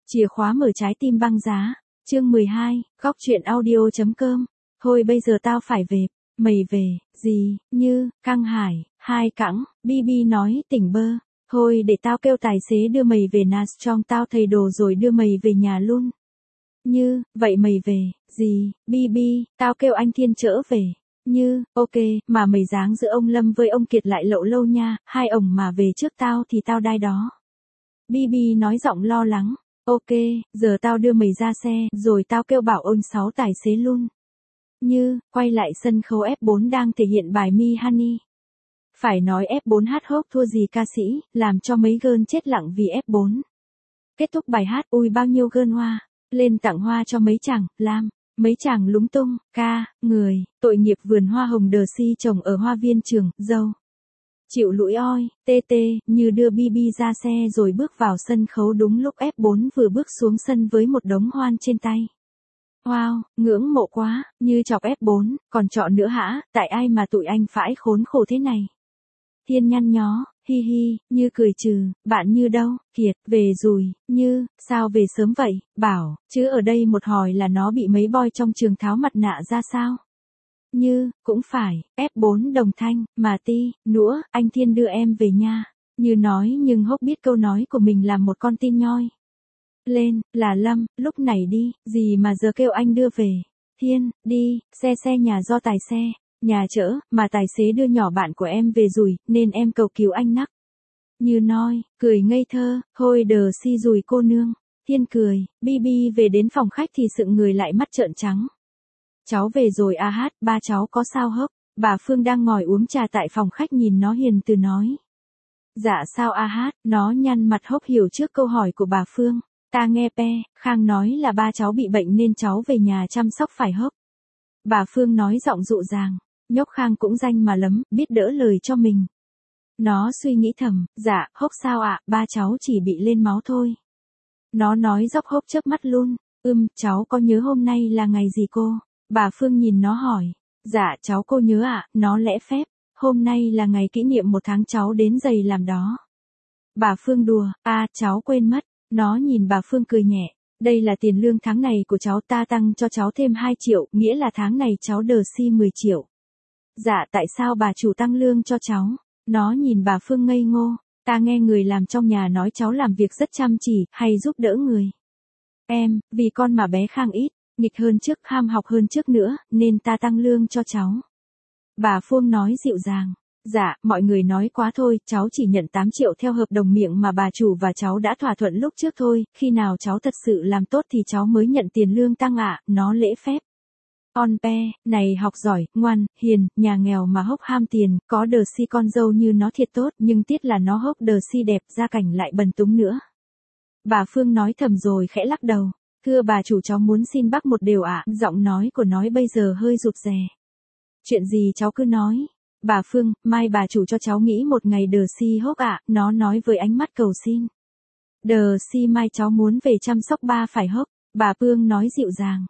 Chìa khóa mở trái tim băng giá. Chương 12, góc truyện audio.com. Thôi bây giờ tao phải về. Mày về, gì, như, căng hải, hai cẳng, Bibi nói tỉnh bơ. Thôi để tao kêu tài xế đưa mày về Nashong tao thầy đồ rồi đưa mày về nhà luôn. Như, vậy mày về, gì, Bibi, tao kêu anh Thiên chở về. Như, ok, mà mày dáng giữa ông Lâm với ông Kiệt lại lậu lâu nha, hai ổng mà về trước tao thì tao đai đó. Bibi nói giọng lo lắng. Ok, giờ tao đưa mày ra xe, rồi tao kêu bảo ôn 6 tài xế luôn. Như, quay lại sân khấu F4 đang thể hiện bài Me Honey. Phải nói F4 hát hốc thua gì ca sĩ, làm cho mấy girl chết lặng vì F4. Kết thúc bài hát, ui bao nhiêu girl hoa, lên tặng hoa cho mấy chàng, lam. Mấy chàng lúng tung, ca, người, tội nghiệp vườn hoa hồng đờ si trồng ở hoa viên trường, dâu. Chịu lũi oi, tê tê, như đưa Bibi ra xe rồi bước vào sân khấu đúng lúc F4 vừa bước xuống sân với một đống hoan trên tay. Wow, ngưỡng mộ quá, như chọc F4, còn chọn nữa hả, tại ai mà tụi anh phải khốn khổ thế này. Thiên nhăn nhó, hi hi, như cười trừ, bạn Như đâu, Kiệt, về rồi, Như, sao về sớm vậy, bảo, chứ ở đây một hồi là nó bị mấy boy trong trường tháo mặt nạ ra sao. Như, cũng phải, F4 đồng thanh, mà ti, nữa, anh Thiên đưa em về nha. Như nói nhưng hốc biết câu nói của mình là một con tin nhoi. Lên, là Lâm, lúc này đi, gì mà giờ kêu anh đưa về. Thiên, đi, xe nhà do tài xe, nhà chở, mà tài xế đưa nhỏ bạn của em về rồi, nên em cầu cứu anh nắc. Như nói, cười ngây thơ, thôi đờ si rùi cô nương. Thiên cười, Bibi về đến phòng khách thì sững người lại mắt trợn trắng. Cháu về rồi à hát, ba cháu có sao hốc? Bà Phương đang ngồi uống trà tại phòng khách nhìn nó hiền từ nói. Dạ sao à hát, nó nhăn mặt hốc hiểu trước câu hỏi của bà Phương. Ta nghe pe, Khang nói là ba cháu bị bệnh nên cháu về nhà chăm sóc phải hốc. Bà Phương nói giọng dịu dàng, nhóc Khang cũng danh mà lắm, biết đỡ lời cho mình. Nó suy nghĩ thầm, dạ, hốc sao ạ, ba cháu chỉ bị lên máu thôi. Nó nói dốc hốc chớp mắt luôn, cháu có nhớ hôm nay là ngày gì cô? Bà Phương nhìn nó hỏi, dạ cháu cô nhớ ạ, nó lẽ phép, hôm nay là ngày kỷ niệm 1 tháng cháu đến giày làm đó. Bà Phương đùa, cháu quên mất, nó nhìn bà Phương cười nhẹ, đây là tiền lương tháng này của cháu ta tăng cho cháu thêm 2 triệu, nghĩa là tháng này cháu đờ si 10 triệu. Dạ tại sao bà chủ tăng lương cho cháu? Nó nhìn bà Phương ngây ngô, ta nghe người làm trong nhà nói cháu làm việc rất chăm chỉ, hay giúp đỡ người. Em, vì con mà bé Khang ít, nghịch hơn trước, ham học hơn trước nữa, nên ta tăng lương cho cháu. Bà Phương nói dịu dàng, dạ, mọi người nói quá thôi, cháu chỉ nhận 8 triệu theo hợp đồng miệng mà bà chủ và cháu đã thỏa thuận lúc trước thôi, khi nào cháu thật sự làm tốt thì cháu mới nhận tiền lương tăng ạ, nó lễ phép. On pe, này học giỏi, ngoan, hiền, nhà nghèo mà hốc ham tiền, có đờ si con dâu như nó thiệt tốt, nhưng tiếc là nó hốc đờ si đẹp, gia cảnh lại bần túng nữa. Bà Phương nói thầm rồi khẽ lắc đầu, thưa bà chủ cháu muốn xin bác một điều ạ, giọng nói của nó bây giờ hơi rụt rè. Chuyện gì cháu cứ nói. Bà Phương, mai bà chủ cho cháu nghỉ một ngày đờ si hốc ạ, nó nói với ánh mắt cầu xin. Đờ si mai cháu muốn về chăm sóc ba phải hốc, bà Phương nói dịu dàng.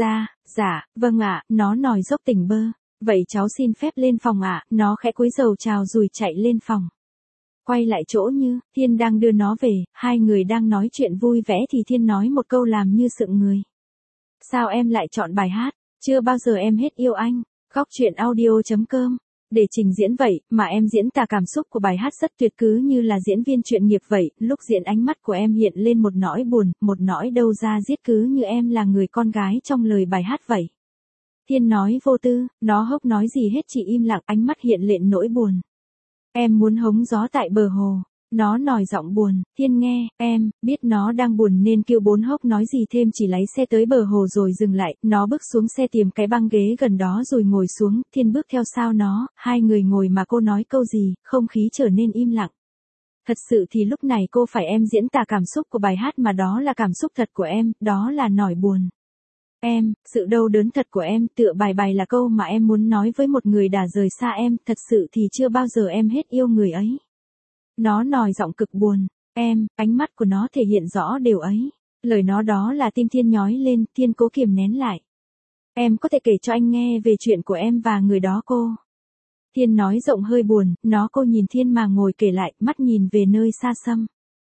Dạ, vâng ạ, nó nói dốc tỉnh bơ. Vậy cháu xin phép lên phòng ạ, nó khẽ cúi đầu chào rồi chạy lên phòng. Quay lại chỗ Như, Thiên đang đưa nó về, hai người đang nói chuyện vui vẻ thì Thiên nói một câu làm Như sững người. Sao em lại chọn bài hát, chưa bao giờ em hết yêu anh, góc truyện audio.com. Để trình diễn vậy, mà em diễn tả cảm xúc của bài hát rất tuyệt cứ như là diễn viên chuyên nghiệp vậy, lúc diễn ánh mắt của em hiện lên một nỗi buồn, một nỗi đâu ra giết cứ như em là người con gái trong lời bài hát vậy. Thiên nói vô tư, nó hốc nói gì hết chỉ im lặng ánh mắt hiện lên nỗi buồn. Em muốn hóng gió tại bờ hồ. Nó nói giọng buồn, Thiên nghe, em, biết nó đang buồn nên kêu bốn hốc nói gì thêm chỉ lái xe tới bờ hồ rồi dừng lại, nó bước xuống xe tìm cái băng ghế gần đó rồi ngồi xuống, Thiên bước theo sau nó, hai người ngồi mà cô nói câu gì, không khí trở nên im lặng. Thật sự thì lúc này cô phải em diễn tả cảm xúc của bài hát mà đó là cảm xúc thật của em, đó là nỗi buồn. Em, sự đau đớn thật của em, tựa bài là câu mà em muốn nói với một người đã rời xa em, thật sự thì chưa bao giờ em hết yêu người ấy. Nó nói giọng cực buồn, em, ánh mắt của nó thể hiện rõ điều ấy. Lời nó đó là tim Thiên nhói lên, Thiên cố kiềm nén lại. Em có thể kể cho anh nghe về chuyện của em và người đó cô. Thiên nói giọng hơi buồn, cô nhìn Thiên mà ngồi kể lại, mắt nhìn về nơi xa xăm.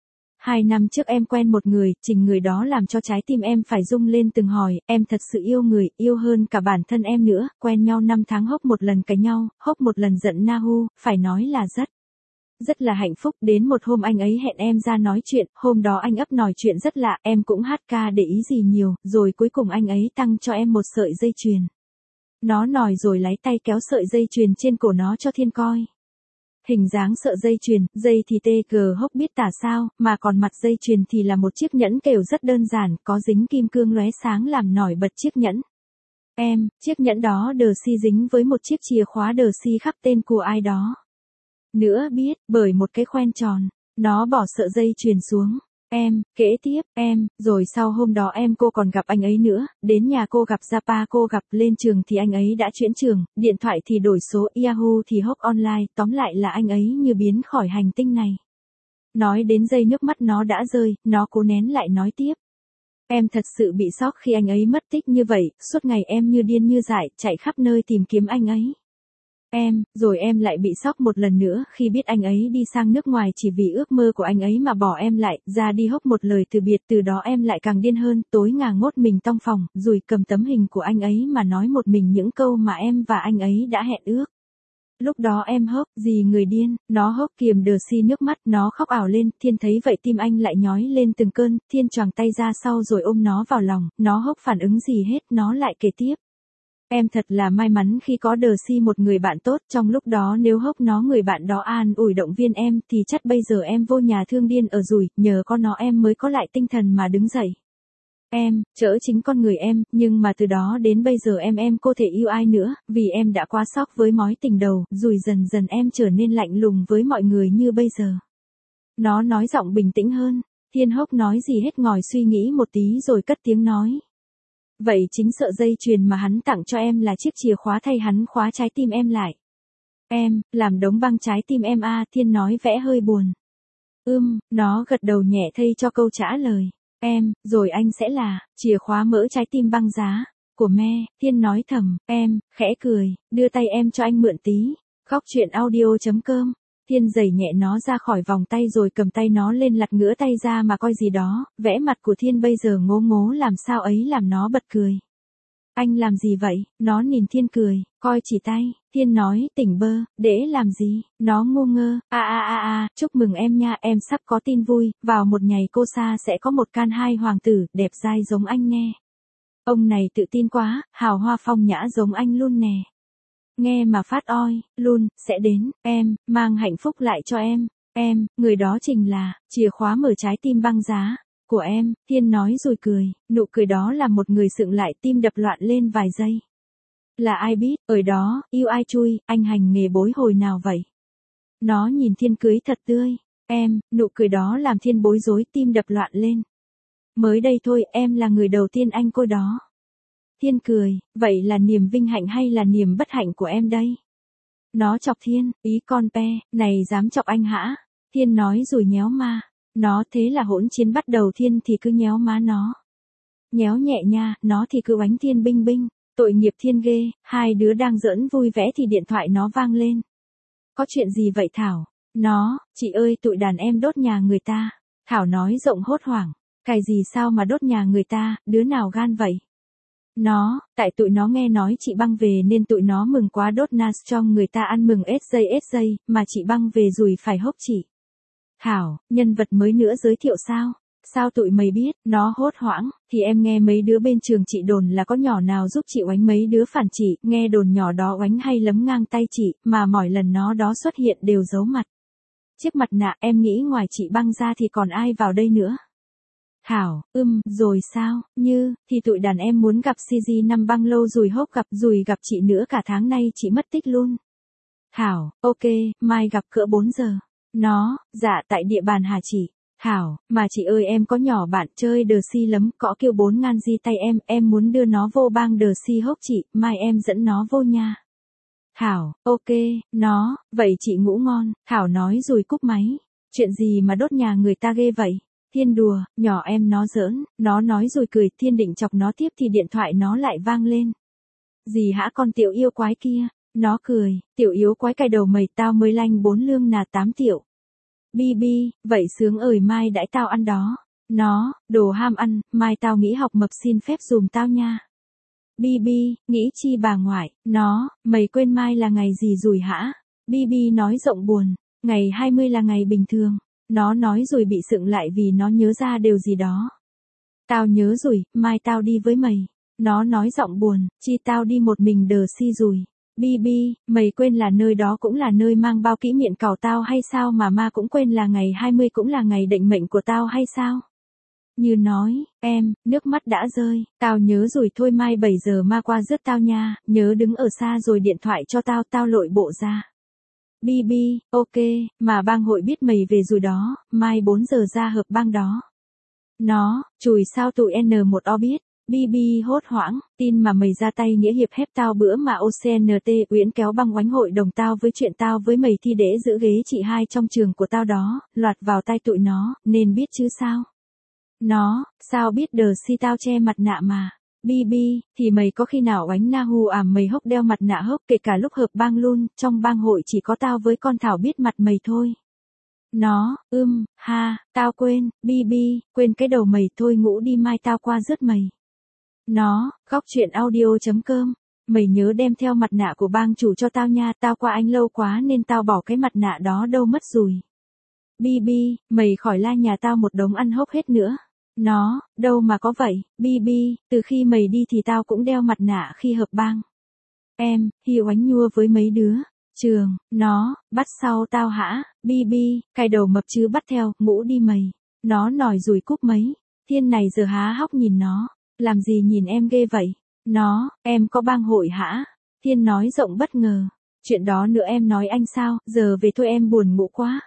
2 năm trước em quen một người, trình người đó làm cho trái tim em phải rung lên từng hồi, em thật sự yêu người, yêu hơn cả bản thân em nữa, quen nhau 5 tháng hốc một lần cãi nhau, hốc một lần giận Nahu, phải nói là rất là hạnh phúc. Đến một hôm anh ấy hẹn em ra nói chuyện, hôm đó anh ấp nói chuyện rất lạ, em cũng hát ca để ý gì nhiều, rồi cuối cùng anh ấy tăng cho em một sợi dây chuyền. Nó nói rồi lấy tay kéo sợi dây chuyền trên cổ nó cho Thiên coi. Hình dáng sợi dây chuyền, dây thì tê cờ hốc biết tả sao, mà còn mặt dây chuyền thì là một chiếc nhẫn kêu rất đơn giản, có dính kim cương lóe sáng làm nổi bật chiếc nhẫn. Chiếc nhẫn đó đờ si dính với một chiếc chìa khóa đờ si khắc tên của ai đó. Nữa biết, bởi một cái khoen tròn, nó bỏ sợi dây chuyền xuống. Kể tiếp, rồi sau hôm đó cô còn gặp anh ấy nữa, đến nhà cô gặp Japa cô gặp, lên trường thì anh ấy đã chuyển trường, điện thoại thì đổi số, Yahoo thì hop online, tóm lại là anh ấy như biến khỏi hành tinh này. Nói đến giây nước mắt nó đã rơi, nó cố nén lại nói tiếp. Em thật sự bị sốc khi anh ấy mất tích như vậy, suốt ngày em như điên như dại, chạy khắp nơi tìm kiếm anh ấy. Rồi em lại bị sốc một lần nữa khi biết anh ấy đi sang nước ngoài chỉ vì ước mơ của anh ấy mà bỏ em lại, ra đi hốc một lời từ biệt, từ đó em lại càng điên hơn, tối ngà ngốt mình tong phòng, rồi cầm tấm hình của anh ấy mà nói một mình những câu mà em và anh ấy đã hẹn ước. Lúc đó em hốc, gì người điên, nó hốc kiềm đờ si nước mắt, nó khóc ảo lên, Thiên thấy vậy tim anh lại nhói lên từng cơn, Thiên choàng tay ra sau rồi ôm nó vào lòng, nó hốc phản ứng gì hết, nó lại kể tiếp. Em thật là may mắn khi có đờ si một người bạn tốt, trong lúc đó nếu hốc nó người bạn đó an ủi động viên em thì chắc bây giờ em vô nhà thương điên ở rủi, nhờ có nó em mới có lại tinh thần mà đứng dậy. Chỡ chính con người em, nhưng mà từ đó đến bây giờ em cô thể yêu ai nữa, vì em đã quá sốc với mối tình đầu, rồi dần dần em trở nên lạnh lùng với mọi người như bây giờ. Nó nói giọng bình tĩnh hơn, Thiên hốc nói gì hết ngồi suy nghĩ một tí rồi cất tiếng nói. Vậy chính sợi dây chuyền mà hắn tặng cho em là chiếc chìa khóa thay hắn khóa trái tim em lại. Làm đống băng trái tim em à, Thiên nói vẽ hơi buồn. Nó gật đầu nhẹ thay cho câu trả lời. Rồi anh sẽ là, chìa khóa mỡ trái tim băng giá, của me, Thiên nói thầm, khẽ cười, đưa tay em cho anh mượn tí. Góc truyện audio.com. Thiên giày nhẹ nó ra khỏi vòng tay rồi cầm tay nó lên lặt ngửa tay ra mà coi gì đó, vẽ mặt của Thiên bây giờ ngố ngố làm sao ấy làm nó bật cười. Anh làm gì vậy? Nó nhìn Thiên cười, coi chỉ tay, Thiên nói tỉnh bơ, để làm gì? Nó ngu ngơ, chúc mừng em nha, em sắp có tin vui, vào một ngày cô Sa sẽ có một can hai hoàng tử, đẹp dai giống anh nè. Ông này tự tin quá, hào hoa phong nhã giống anh luôn nè. Nghe mà phát oi, luôn, sẽ đến, mang hạnh phúc lại cho người đó chính là, chìa khóa mở trái tim băng giá, của em, Thiên nói rồi cười, nụ cười đó làm một người sượng lại tim đập loạn lên vài giây. Là ai biết, ở đó, yêu ai chui, anh hành nghề bối hồi nào vậy? Nó nhìn Thiên cưới thật tươi, nụ cười đó làm Thiên bối rối tim đập loạn lên. Mới đây thôi, em là người đầu tiên anh coi đó. Thiên cười, vậy là niềm vinh hạnh hay là niềm bất hạnh của em đây? Nó chọc Thiên, ý con pe, này dám chọc anh hả? Thiên nói rồi nhéo ma. Nó thế là hỗn chiến bắt đầu, Thiên thì cứ nhéo má nó. Nhéo nhẹ nha, nó thì cứ oánh Thiên binh binh. Tội nghiệp Thiên ghê, hai đứa đang giỡn vui vẻ thì điện thoại nó vang lên. Có chuyện gì vậy Thảo? Nó, chị ơi tụi đàn em đốt nhà người ta. Thảo nói rộng hốt hoảng. Cái gì sao mà đốt nhà người ta, đứa nào gan vậy? Nó, tại tụi nó nghe nói chị băng về nên tụi nó mừng quá đốt nas cho người ta ăn mừng SJ, mà chị băng về rồi phải hốc chị. Thảo, nhân vật mới nữa giới thiệu sao? Sao tụi mày biết? Nó hốt hoảng, thì em nghe mấy đứa bên trường chị đồn là có nhỏ nào giúp chị oánh mấy đứa phản chị, nghe đồn nhỏ đó oánh hay lấm ngang tay chị, mà mỗi lần nó đó xuất hiện đều giấu mặt. Chiếc mặt nạ em nghĩ ngoài chị băng ra thì còn ai vào đây nữa? Thảo, rồi sao, thì tụi đàn em muốn gặp CG năm băng lâu rồi hốc gặp chị nữa cả tháng nay chị mất tích luôn. Thảo, ok, mai gặp cỡ 4 giờ. Nó, dạ tại địa bàn hả chị? Thảo, mà chị ơi em có nhỏ bạn chơi đờ si lắm, có kêu 4 ngàn di tay em muốn đưa nó vô bang đờ si hốc chị, mai em dẫn nó vô nha. Thảo, ok, nó, vậy chị ngủ ngon, Thảo nói rồi cúp máy. Chuyện gì mà đốt nhà người ta ghê vậy? Thiên đùa, nhỏ em nó giỡn, nó nói rồi cười, Thiên định chọc nó tiếp thì điện thoại nó lại vang lên. Gì hả con tiểu yêu quái kia? Nó cười, tiểu yếu quái cài đầu mày tao mới lanh 4 lương nà 8 triệu. Bi, vậy sướng ơi mai đãi tao ăn đó. Nó, đồ ham ăn, mai tao nghĩ học mập xin phép dùm tao nha. Bi, nghĩ chi bà ngoại, nó, mày quên mai là ngày gì rồi hả? Bi nói rộng buồn, ngày 20 là ngày bình thường. Nó nói rồi bị sượng lại vì nó nhớ ra điều gì đó. Tao nhớ rồi, mai tao đi với mày. Nó nói giọng buồn, chi tao đi một mình đờ si rồi. Bi, mày quên là nơi đó cũng là nơi mang bao kỷ niệm cào tao hay sao mà ma cũng quên là ngày 20 cũng là ngày định mệnh của tao hay sao? Như nói, em, nước mắt đã rơi, tao nhớ rồi thôi mai 7 giờ ma qua rước tao nha, nhớ đứng ở xa rồi điện thoại cho tao, tao lội bộ ra. Bi, ok, mà bang hội biết mày về rồi đó, mai 4 giờ ra hợp bang đó. Nó, chùi sao tụi N1O biết. Bi hốt hoảng, tin mà mày ra tay nghĩa hiệp hép tao bữa mà OCNT Uyển kéo băng oánh hội đồng tao với chuyện tao với mày thi để giữ ghế chị hai trong trường của tao đó, loạt vào tay tụi nó, nên biết chứ sao. Nó, sao biết đờ si tao che mặt nạ mà. Bi, thì mày có khi nào oánh na hù mày hốc đeo mặt nạ hốc kể cả lúc hợp bang luôn, trong bang hội chỉ có tao với con Thảo biết mặt mày thôi. Nó, ha, tao quên, Bi, quên cái đầu mày thôi ngủ đi mai tao qua rước mày. Nó, góc chuyện audio.com, mày nhớ đem theo mặt nạ của bang chủ cho tao nha, tao qua anh lâu quá nên tao bỏ cái mặt nạ đó đâu mất rồi. Bi, mày khỏi la nhà tao một đống ăn hốc hết nữa. Nó, đâu mà có vậy, Bi, từ khi mày đi thì tao cũng đeo mặt nạ khi hợp bang. Em, hi oánh nhua với mấy đứa. Trường, nó, bắt sau tao hả, Bi, cài đầu mập chứ bắt theo, ngủ đi mày. Nó nòi rùi cúp mấy, thiên này giờ há hốc nhìn nó. Làm gì nhìn em ghê vậy? Nó, em có bang hội hả? Thiên nói rộng bất ngờ. Chuyện đó nữa em nói anh sao, giờ về thôi em buồn ngủ quá.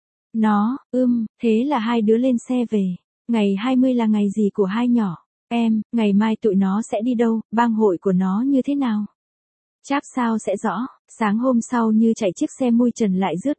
Nó, thế là hai đứa lên xe về. Ngày 20 là ngày gì của hai nhỏ? Em, ngày mai tụi nó sẽ đi đâu, bang hội của nó như thế nào? Chắc sao sẽ rõ, sáng hôm sau như chạy chiếc xe mui trần lại rước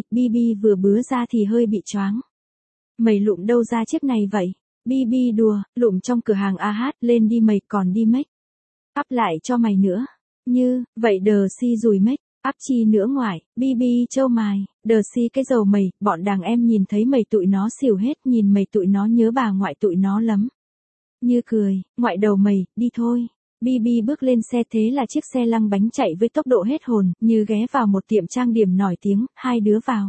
Bi vừa bứa ra thì hơi bị choáng. Mày lụm đâu ra chiếc này vậy? Bi đùa, lụm trong cửa hàng AH, lên đi mày còn đi make up lại cho mày nữa. Như, vậy đờ si rùi make up chi nữa ngoại, Bi trâu mài, đờ si cái dầu mày, bọn đàn em nhìn thấy mày tụi nó xỉu hết, nhìn mày tụi nó nhớ bà ngoại tụi nó lắm. Như cười, ngoại đầu mày, đi thôi. Bi bước lên xe thế là chiếc xe lăng bánh chạy với tốc độ hết hồn, như ghé vào một tiệm trang điểm nổi tiếng, hai đứa vào.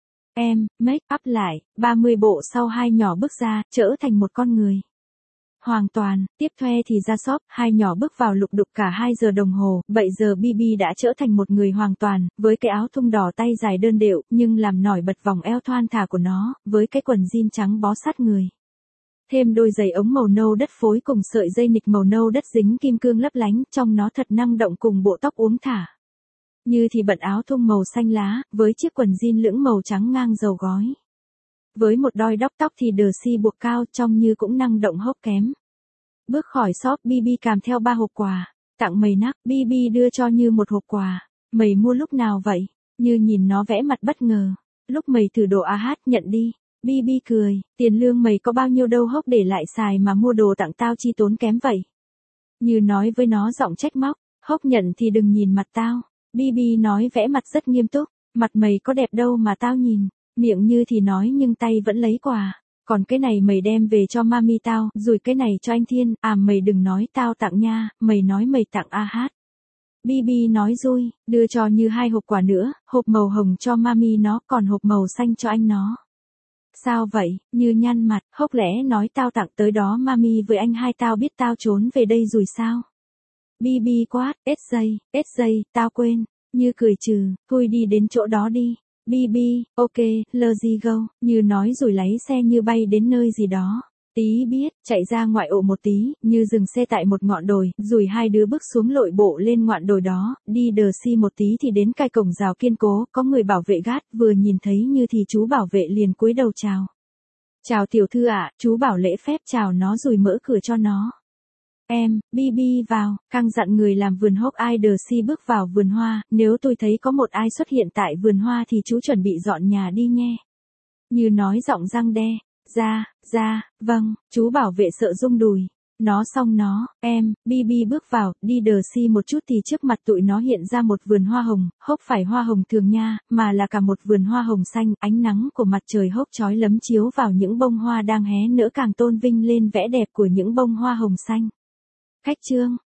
Em, make up lại, 30 bộ sau hai nhỏ bước ra, trở thành một con người. Hoàn toàn, tiếp thuê thì ra shop, hai nhỏ bước vào lục đục cả 2 giờ đồng hồ, 7 giờ Bi đã trở thành một người hoàn toàn, với cái áo thun đỏ tay dài đơn điệu, nhưng làm nổi bật vòng eo thon thả của nó, với cái quần jean trắng bó sát người. Thêm đôi giày ống màu nâu đất phối cùng sợi dây nịch màu nâu đất dính kim cương lấp lánh, trong nó thật năng động cùng bộ tóc uốn thả. Như thì bận áo thun màu xanh lá, với chiếc quần jean lưỡng màu trắng ngang dầu gói. Với một đôi đóc tóc thì đờ si buộc cao trông như cũng năng động hốc kém. Bước khỏi shop Bi kèm theo 3 hộp quà. Tặng mày nắc, Bi đưa cho Như một hộp quà. Mày mua lúc nào vậy? Như nhìn nó vẽ mặt bất ngờ. Lúc mày thử đồ AH nhận đi. Bi cười, tiền lương mày có bao nhiêu đâu hốc để lại xài mà mua đồ tặng tao chi tốn kém vậy. Như nói với nó giọng trách móc, hốc nhận thì đừng nhìn mặt tao. Bi nói vẽ mặt rất nghiêm túc, mặt mày có đẹp đâu mà tao nhìn. Miệng Như thì nói nhưng tay vẫn lấy quà. Còn cái này mày đem về cho mami tao, rồi cái này cho anh Thiên, mày đừng nói tao tặng nha, mày nói mày tặng AH. Bi nói vui, đưa cho Như 2 hộp quà nữa, hộp màu hồng cho mami nó, còn hộp màu xanh cho anh nó. Sao vậy, Như nhăn mặt, hốc lẽ nói tao tặng tới đó mami với anh hai tao biết tao trốn về đây rồi sao? Bi quát, SJ, tao quên. Như cười trừ, thôi đi đến chỗ đó đi. Bi, ok, let's go. Như nói rồi lấy xe như bay đến nơi gì đó. Tí biết, chạy ra ngoại ô một tí, Như dừng xe tại một ngọn đồi, rồi hai đứa bước xuống lội bộ lên ngọn đồi đó, đi đờ si một tí thì đến cái cổng rào kiên cố, có người bảo vệ gác, vừa nhìn thấy Như thì chú bảo vệ liền cúi đầu chào. Chào tiểu thư ạ, chú bảo lễ phép chào nó rồi mở cửa cho nó. Em, Bi vào, căng dặn người làm vườn hốc ai đờ si bước vào vườn hoa, nếu tôi thấy có một ai xuất hiện tại vườn hoa thì chú chuẩn bị dọn nhà đi nghe. Như nói giọng răng đe, ra, vâng, chú bảo vệ sợ rung đùi. Nó xong nó, em, Bibi bước vào, đi đờ si một chút thì trước mặt tụi nó hiện ra một vườn hoa hồng, hốc phải hoa hồng thường nha, mà là cả một vườn hoa hồng xanh, ánh nắng của mặt trời hốc chói lấm chiếu vào những bông hoa đang hé nở càng tôn vinh lên vẻ đẹp của những bông hoa hồng xanh. Khách trương,